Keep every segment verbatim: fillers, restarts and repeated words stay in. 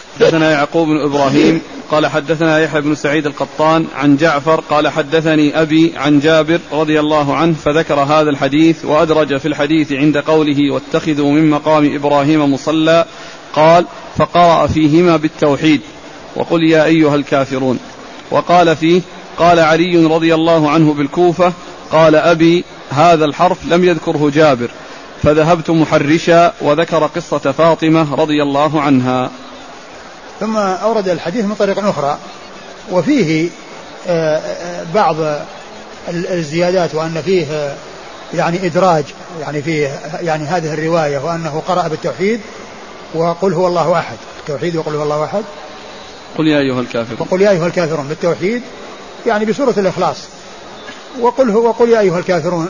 حدثنا يعقوب بن إبراهيم قال حدثنا يحيى بن سعيد القطان عن جعفر قال حدثني أبي عن جابر رضي الله عنه فذكر هذا الحديث وأدرج في الحديث عند قوله واتخذوا من مقام إبراهيم مصلى قال فقرأ فيهما بالتوحيد وقل يا أيها الكافرون. وقال فيه قال علي رضي الله عنه بالكوفة قال أبي هذا الحرف لم يذكره جابر فذهبت محرشا وذكر قصة فاطمة رضي الله عنها. ثم أورد الحديث من طريق أخرى وفيه بعض الزيادات وأن فيه يعني إدراج يعني فيه يعني هذه الرواية وأنه قرأ بالتوحيد وقل هو الله أحد التوحيد وقل هو الله أحد قل يا أيها الكافرون وقل يا أيها الكافرون بالتوحيد يعني بسورة الإخلاص وقل هو وقل يا أيها الكافرون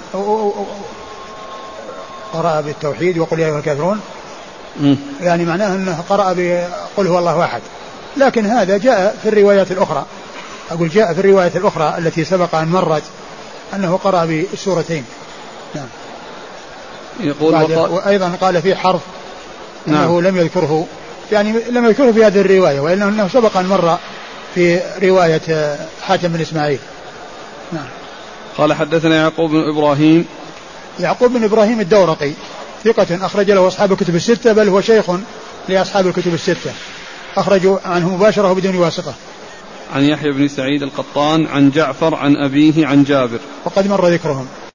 قرأ بالتوحيد وقل يا أيها الكافرون يعني معناه أنه قرأ بقل هو الله أحد. لكن هذا جاء في الروايات الأخرى أقول جاء في الرواية الأخرى التي سبق أن مرت أنه قرأ بالسورتين. نعم. يقول وقال وأيضا قال في حرف أنه نعم. لم يذكره يعني لم يذكره في هذه الرواية وإلا أنه سبق أن مر في رواية حاتم بن إسماعيل. نعم. قال حدثنا يعقوب بن إبراهيم يعقوب بن إبراهيم الدورقي ثقة أخرج له أصحاب الكتب الستة بل هو شيخ لأصحاب الكتب الستة أخرجوا عنه مباشرة بدون واسطة. عن يحيى بن سعيد القطان عن جعفر عن أبيه عن جابر وقد مر ذكرهم.